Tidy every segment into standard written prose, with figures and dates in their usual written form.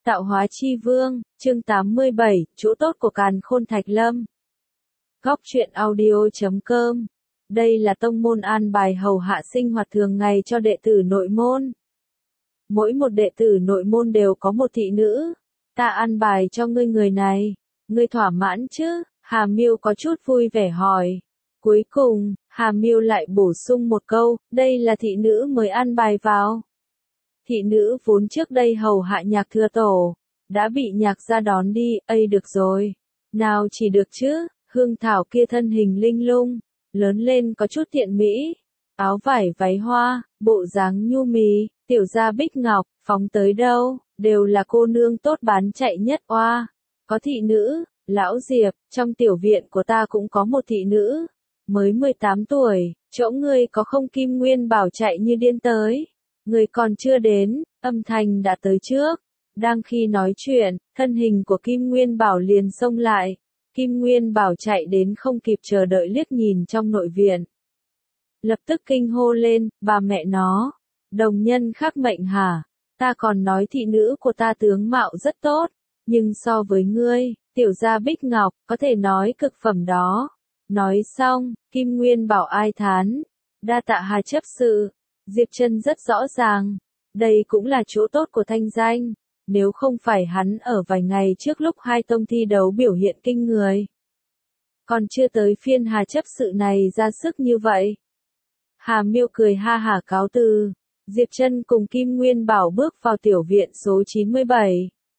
Tạo hóa chi vương, chương 87, chỗ tốt của Càn Khôn Thạch Lâm. Góc truyện audio.com. Đây là tông môn an bài hầu hạ sinh hoạt thường ngày cho đệ tử nội môn. Mỗi một đệ tử nội môn đều có một thị nữ. Ta an bài cho ngươi người này. Ngươi thỏa mãn chứ? Hà Miêu có chút vui vẻ hỏi. Cuối cùng, Hà Miêu lại bổ sung một câu, đây là thị nữ mới an bài vào. Thị nữ vốn trước đây hầu hạ Nhạc Thừa Tổ, đã bị Nhạc gia đón đi, được rồi. Nào chỉ được chứ, Hương Thảo kia thân hình linh lung, lớn lên có chút thiện mỹ, áo vải váy hoa, bộ dáng nhu mì, tiểu gia Bích Ngọc, phóng tới đâu, đều là cô nương tốt bán chạy nhất oa. Có thị nữ, lão Diệp, trong tiểu viện của ta cũng có một thị nữ, mới 18 tuổi, chỗ ngươi có không Kim Nguyên Bảo chạy như điên tới. Người còn chưa đến, âm thanh đã tới trước. Đang khi nói chuyện, thân hình của Kim Nguyên Bảo liền xông lại. Kim Nguyên Bảo chạy đến không kịp chờ đợi liếc nhìn trong nội viện. Lập tức kinh hô lên, bà mẹ nó. Đồng nhân khắc mệnh hả? Ta còn nói thị nữ của ta tướng mạo rất tốt. Nhưng so với ngươi, tiểu gia Bích Ngọc, có thể nói cực phẩm đó. Nói xong, Kim Nguyên Bảo ai thán. Đa tạ Hà chấp sự. Diệp Trân rất rõ ràng, đây cũng là chỗ tốt của thanh danh, nếu không phải hắn ở vài ngày trước lúc hai tông thi đấu biểu hiện kinh người. Còn chưa tới phiên Hà chấp sự này ra sức như vậy. Hà Miêu cười ha hả cáo từ, Diệp Trân cùng Kim Nguyên Bảo bước vào tiểu viện số 97.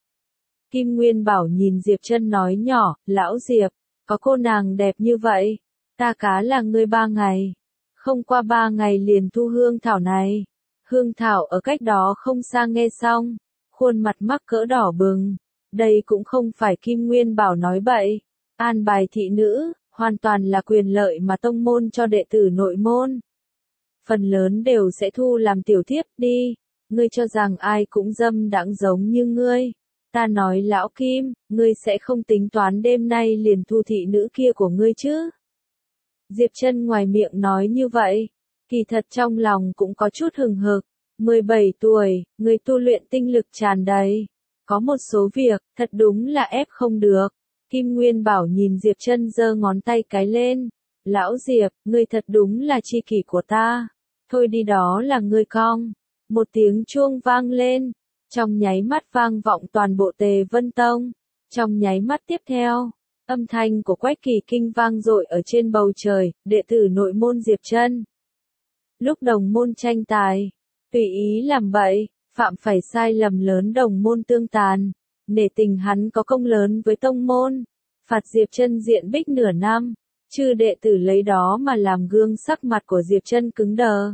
Kim Nguyên Bảo nhìn Diệp Trân nói nhỏ, lão Diệp, có cô nàng đẹp như vậy, ta cá là ngươi 3 ngày. Không qua 3 ngày liền thu hương thảo này. Hương thảo ở cách đó không xa nghe xong, khuôn mặt mắc cỡ đỏ bừng. Đây cũng không phải Kim Nguyên Bảo nói bậy. An bài thị nữ, hoàn toàn là quyền lợi mà tông môn cho đệ tử nội môn. Phần lớn đều sẽ thu làm tiểu thiếp đi. Ngươi cho rằng ai cũng dâm đãng giống như ngươi. Ta nói lão Kim, ngươi sẽ không tính toán đêm nay liền thu thị nữ kia của ngươi chứ? Diệp Trân ngoài miệng nói như vậy, kỳ thật trong lòng cũng có chút hừng hực. 17 tuổi, người tu luyện tinh lực tràn đầy. Có một số việc, thật đúng là ép không được. Kim Nguyên Bảo nhìn Diệp Trân giơ ngón tay cái lên. Lão Diệp, ngươi thật đúng là tri kỷ của ta. Thôi đi đó là ngươi cong. Một tiếng chuông vang lên. Trong nháy mắt vang vọng toàn bộ Tề Vân Tông. Trong nháy mắt tiếp theo. Âm thanh của Quách Kỳ Kinh vang dội ở trên bầu trời, đệ tử nội môn Diệp Trân. Lúc đồng môn tranh tài, tùy ý làm bậy, phạm phải sai lầm lớn đồng môn tương tàn, nể tình hắn có công lớn với tông môn, phạt Diệp Trân diện bích nửa năm, chư đệ tử lấy đó mà làm gương, sắc mặt của Diệp Trân cứng đờ.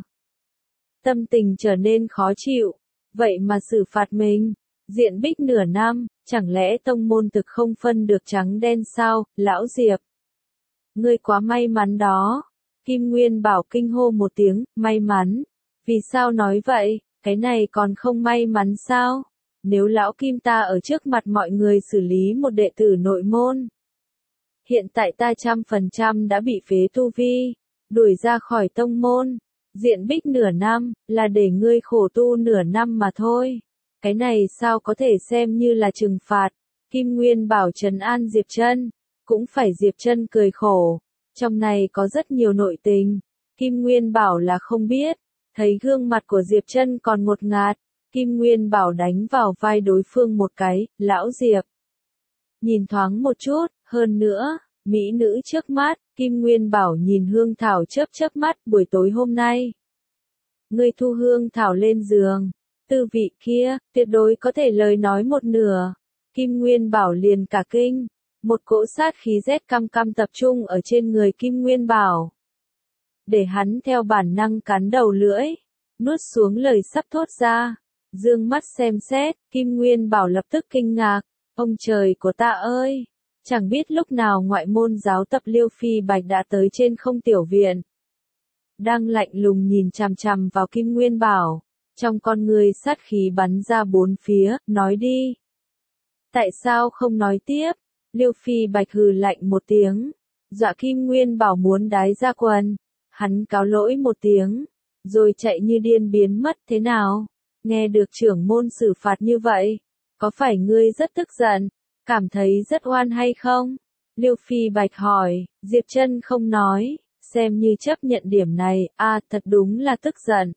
Tâm tình trở nên khó chịu, vậy mà xử phạt mình, diện bích nửa năm. Chẳng lẽ tông môn thực không phân được trắng đen sao, lão Diệp? Ngươi quá may mắn đó. Kim Nguyên Bảo kinh hô một tiếng, may mắn. Vì sao nói vậy, cái này còn không may mắn sao? Nếu lão Kim ta ở trước mặt mọi người xử lý một đệ tử nội môn. Hiện tại ta 100% đã bị phế tu vi, đuổi ra khỏi tông môn. Diện bích nửa năm, là để ngươi khổ tu nửa năm mà thôi. Cái này sao có thể xem như là trừng phạt? Kim Nguyên Bảo trấn an Diệp Trân, cũng phải Diệp Trân cười khổ. Trong này có rất nhiều nội tình. Kim Nguyên Bảo là không biết. Thấy gương mặt của Diệp Trân còn ngột ngạt, Kim Nguyên Bảo đánh vào vai đối phương một cái, lão Diệp. Nhìn thoáng một chút, hơn nữa, mỹ nữ trước mắt, Kim Nguyên Bảo nhìn Hương Thảo chớp mắt buổi tối hôm nay. Ngươi thu Hương Thảo lên giường. Tư vị kia, tuyệt đối có thể lời nói một nửa. Kim Nguyên Bảo liền cả kinh. Một cỗ sát khí rét căm căm tập trung ở trên người Kim Nguyên Bảo. Để hắn theo bản năng cắn đầu lưỡi. Nuốt xuống lời sắp thốt ra. Dương mắt xem xét, Kim Nguyên Bảo lập tức kinh ngạc. Ông trời của ta ơi! Chẳng biết lúc nào ngoại môn giáo tập Liêu Phi Bạch đã tới trên không tiểu viện. Đang lạnh lùng nhìn chằm chằm vào Kim Nguyên Bảo. Trong con người sát khí bắn ra bốn phía, nói đi. Tại sao không nói tiếp? Liêu Phi Bạch hừ lạnh một tiếng. Dọa Kim Nguyên Bảo muốn đái ra quần. Hắn cáo lỗi một tiếng. Rồi chạy như điên biến mất thế nào? Nghe được trưởng môn xử phạt như vậy. Có phải ngươi rất tức giận, cảm thấy rất oan hay không? Liêu Phi Bạch hỏi, Diệp Trân không nói, xem như chấp nhận điểm này, thật đúng là tức giận.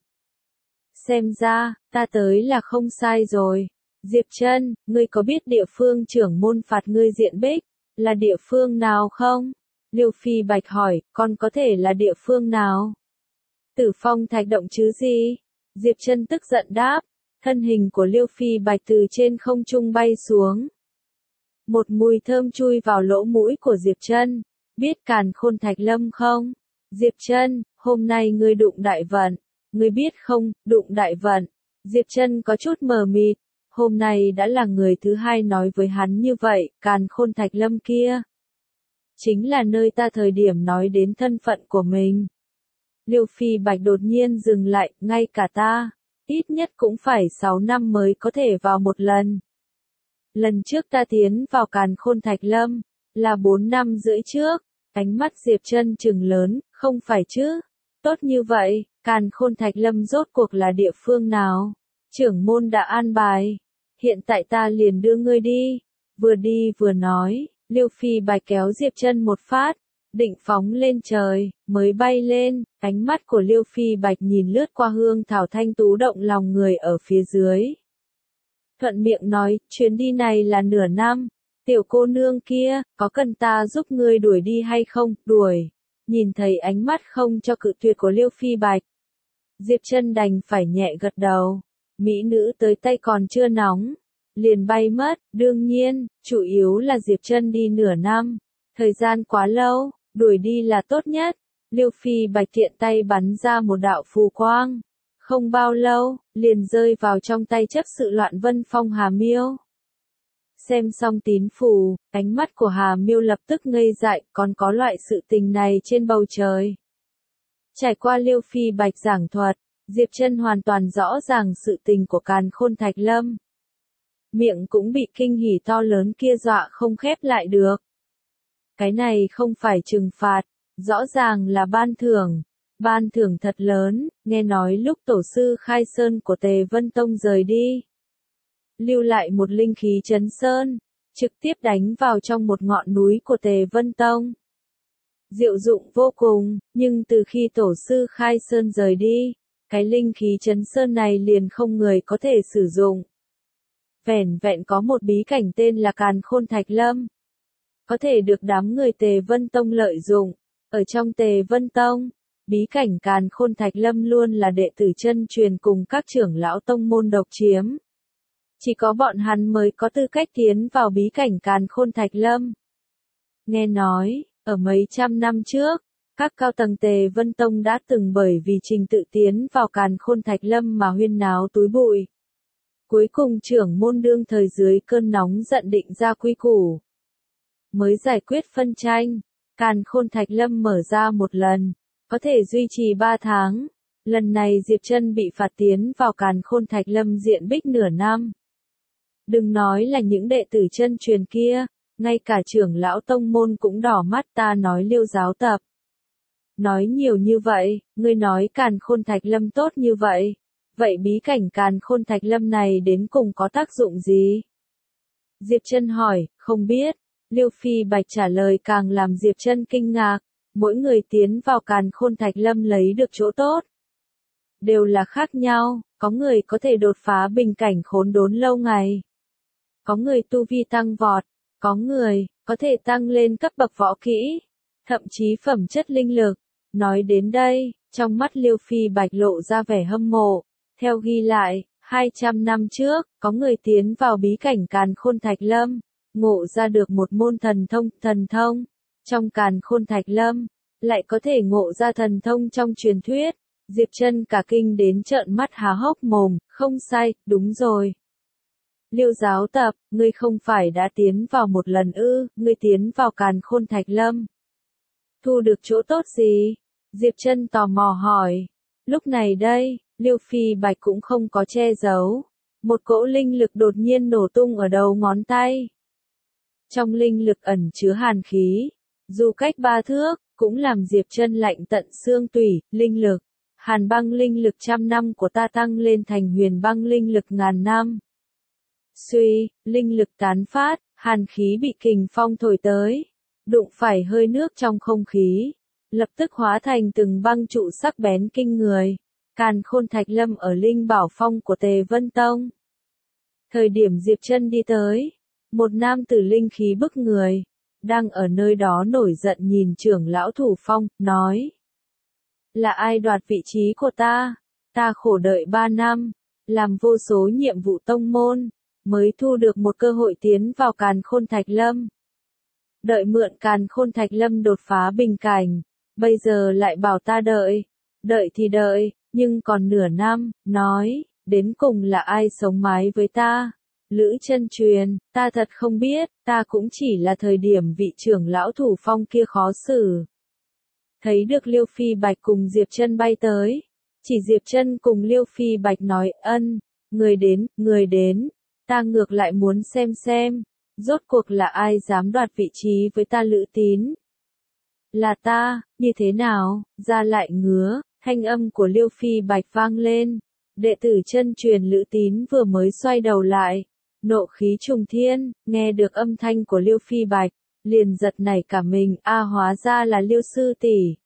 Xem ra, ta tới là không sai rồi. Diệp Trân, ngươi có biết địa phương trưởng môn phạt ngươi diện bích, là địa phương nào không? Liêu Phi Bạch hỏi, còn có thể là địa phương nào? Tử Phong Thạch Động chứ gì? Diệp Trân tức giận đáp, thân hình của Liêu Phi Bạch từ trên không trung bay xuống. Một mùi thơm chui vào lỗ mũi của Diệp Trân. Biết Càn Khôn Thạch Lâm không? Diệp Trân, hôm nay ngươi đụng đại vận. Ngươi biết không, đụng đại vận. Diệp Trân có chút mờ mịt. Hôm nay đã là người thứ hai nói với hắn như vậy, Càn Khôn Thạch Lâm kia. Chính là nơi ta thời điểm nói đến thân phận của mình. Liêu Phi Bạch đột nhiên dừng lại, ngay cả ta, ít nhất cũng phải 6 năm mới có thể vào một lần. Lần trước ta tiến vào Càn Khôn Thạch Lâm, là 4 năm rưỡi trước, ánh mắt Diệp Trân trừng lớn, không phải chứ? Tốt như vậy, Càn Khôn Thạch Lâm rốt cuộc là địa phương nào? Trưởng môn đã an bài. Hiện tại ta liền đưa ngươi đi. Vừa đi vừa nói, Liêu Phi Bạch kéo Diệp Trân một phát, định phóng lên trời, mới bay lên, ánh mắt của Liêu Phi Bạch nhìn lướt qua hương thảo thanh tú động lòng người ở phía dưới. Thuận miệng nói, chuyến đi này là nửa năm, tiểu cô nương kia, có cần ta giúp ngươi đuổi đi hay không? Đuổi. Nhìn thấy ánh mắt không cho cự tuyệt của Liêu Phi Bạch, Diệp Trân đành phải nhẹ gật đầu. Mỹ nữ tới tay còn chưa nóng, liền bay mất, đương nhiên, chủ yếu là Diệp Trân đi nửa năm, thời gian quá lâu, đuổi đi là tốt nhất. Liêu Phi Bạch tiện tay bắn ra một đạo phù quang, không bao lâu, liền rơi vào trong tay chấp sự Loạn Vân Phong Hà Miêu. Xem xong tín phù, ánh mắt của Hà Miêu lập tức ngây dại, còn có loại sự tình này trên bầu trời. Trải qua Liêu Phi Bạch giảng thuật, Diệp Trân hoàn toàn rõ ràng sự tình của Càn Khôn Thạch Lâm. Miệng cũng bị kinh hỉ to lớn kia dọa không khép lại được. Cái này không phải trừng phạt, rõ ràng là ban thưởng thật lớn, nghe nói lúc tổ sư khai sơn của Tề Vân Tông rời đi. Lưu lại một linh khí chấn sơn, trực tiếp đánh vào trong một ngọn núi của Tề Vân Tông. Diệu dụng vô cùng, nhưng từ khi tổ sư khai sơn rời đi, cái linh khí chấn sơn này liền không người có thể sử dụng. Vẻn vẹn có một bí cảnh tên là Càn Khôn Thạch Lâm, có thể được đám người Tề Vân Tông lợi dụng. Ở trong Tề Vân Tông, bí cảnh Càn Khôn Thạch Lâm luôn là đệ tử chân truyền cùng các trưởng lão tông môn độc chiếm. Chỉ có bọn hắn mới có tư cách tiến vào bí cảnh Càn Khôn Thạch Lâm. Nghe nói, ở mấy trăm năm trước, các cao tầng Tề Vân Tông đã từng bởi vì trình tự tiến vào Càn Khôn Thạch Lâm mà huyên náo túi bụi. Cuối cùng trưởng môn đương thời dưới cơn nóng giận định ra quy củ, mới giải quyết phân tranh. Càn Khôn Thạch Lâm mở ra một lần, có thể duy trì 3 tháng. Lần này Diệp Trân bị phạt tiến vào Càn Khôn Thạch Lâm diện bích nửa năm. Đừng nói là những đệ tử chân truyền kia, ngay cả trưởng lão tông môn cũng đỏ mắt. Ta nói Liêu giáo tập. Nói nhiều như vậy, ngươi nói Càn Khôn Thạch Lâm tốt như vậy. Vậy bí cảnh Càn Khôn Thạch Lâm này đến cùng có tác dụng gì? Diệp Trân hỏi, không biết. Liêu Phi Bạch trả lời càng làm Diệp Trân kinh ngạc. Mỗi người tiến vào Càn Khôn Thạch Lâm lấy được chỗ tốt đều là khác nhau, có người có thể đột phá bình cảnh khốn đốn lâu ngày. Có người tu vi tăng vọt, có người có thể tăng lên cấp bậc võ kỹ, thậm chí phẩm chất linh lực. Nói đến đây, trong mắt Liêu Phi Bạch lộ ra vẻ hâm mộ. Theo ghi lại, 200 năm trước, có người tiến vào bí cảnh Càn Khôn Thạch Lâm, ngộ ra được một môn thần thông. Trong Càn Khôn Thạch Lâm, lại có thể ngộ ra thần thông trong truyền thuyết. Diệp Trân cả kinh đến trợn mắt há hốc mồm, không sai, đúng rồi. Liêu giáo tập, ngươi không phải đã tiến vào một lần ư? Ngươi tiến vào Càn Khôn Thạch Lâm, thu được chỗ tốt gì? Diệp Trân tò mò hỏi. Lúc này đây, Liêu Phi Bạch cũng không có che giấu. Một cỗ linh lực đột nhiên nổ tung ở đầu ngón tay. Trong linh lực ẩn chứa hàn khí, dù cách 3 thước, cũng làm Diệp Trân lạnh tận xương tủy. Linh lực, hàn băng linh lực 100 năm của ta tăng lên thành huyền băng linh lực ngàn năm. Suy, linh lực tán phát, hàn khí bị kình phong thổi tới, đụng phải hơi nước trong không khí, lập tức hóa thành từng băng trụ sắc bén kinh người. Càn Khôn Thạch Lâm ở Linh Bảo Phong của Tề Vân Tông. Thời điểm Diệp Chân đi tới, một nam tử linh khí bức người, đang ở nơi đó nổi giận nhìn trưởng lão thủ phong, nói: là ai đoạt vị trí của ta? Ta khổ đợi 3 năm, làm vô số nhiệm vụ tông môn, mới thu được một cơ hội tiến vào Càn Khôn Thạch Lâm. Đợi mượn Càn Khôn Thạch Lâm đột phá bình cảnh, bây giờ lại bảo ta đợi. Đợi thì đợi, nhưng còn nửa năm, nói, đến cùng là ai sống mái với ta? Lữ Chân Truyền, ta thật không biết, ta cũng chỉ là thời điểm vị trưởng lão thủ phong kia khó xử. Thấy được Liêu Phi Bạch cùng Diệp Chân bay tới, chỉ Diệp Chân cùng Liêu Phi Bạch nói: ân, người đến, ta ngược lại muốn xem, rốt cuộc là ai dám đoạt vị trí với ta Lữ Tín. Là ta, như thế nào, ra lại ngứa, thanh âm của Liêu Phi Bạch vang lên. Đệ tử Chân Truyền Lữ Tín vừa mới xoay đầu lại, nộ khí trùng thiên, nghe được âm thanh của Liêu Phi Bạch, liền giật nảy cả mình, hóa ra là Liêu sư tỷ.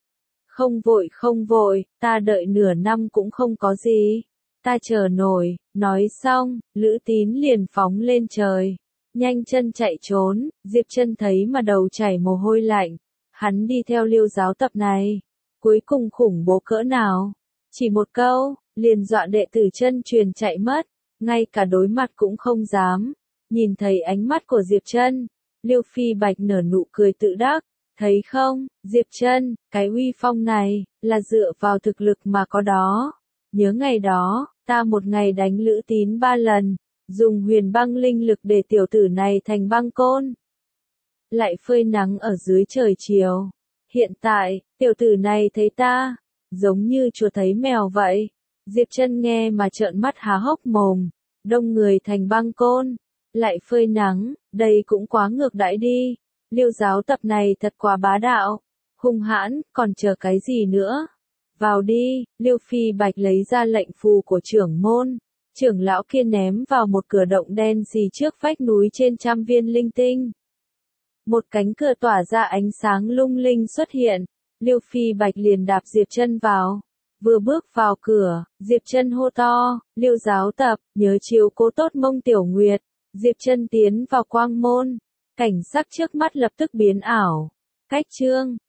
Không vội, ta đợi nửa năm cũng không có gì, ta chờ nổi. Nói xong, Lữ Tín liền phóng lên trời, nhanh chân chạy trốn. Diệp Chân thấy mà đầu chảy mồ hôi lạnh, hắn đi theo Liêu giáo tập này, cuối cùng khủng bố cỡ nào, chỉ một câu, liền dọa đệ tử Chân Truyền chạy mất, ngay cả đối mặt cũng không dám. Nhìn thấy ánh mắt của Diệp Chân, Liêu Phi Bạch nở nụ cười tự đắc, thấy không, Diệp Chân, cái uy phong này, là dựa vào thực lực mà có đó. Nhớ ngày đó, ta một ngày đánh Lữ Tín 3 lần, dùng huyền băng linh lực để tiểu tử này thành băng côn. Lại phơi nắng ở dưới trời chiều. Hiện tại, tiểu tử này thấy ta, giống như chùa thấy mèo vậy. Diệp Chân nghe mà trợn mắt há hốc mồm, đông người thành băng côn, lại phơi nắng, đây cũng quá ngược đãi đi. Liêu giáo tập này thật quá bá đạo, hung hãn, còn chờ cái gì nữa? Vào đi. Liêu Phi Bạch lấy ra lệnh phù của trưởng môn, trưởng lão kia ném vào một cửa động đen xì trước vách núi trên trăm viên linh tinh. Một cánh cửa tỏa ra ánh sáng lung linh xuất hiện, Liêu Phi Bạch liền đạp Diệp Chân vào. Vừa bước vào cửa, Diệp Chân hô to: Liêu giáo tập, nhớ chiếu cố tốt Mông Tiểu Nguyệt. Diệp Chân tiến vào quang môn, cảnh sắc trước mắt lập tức biến ảo. Cách chương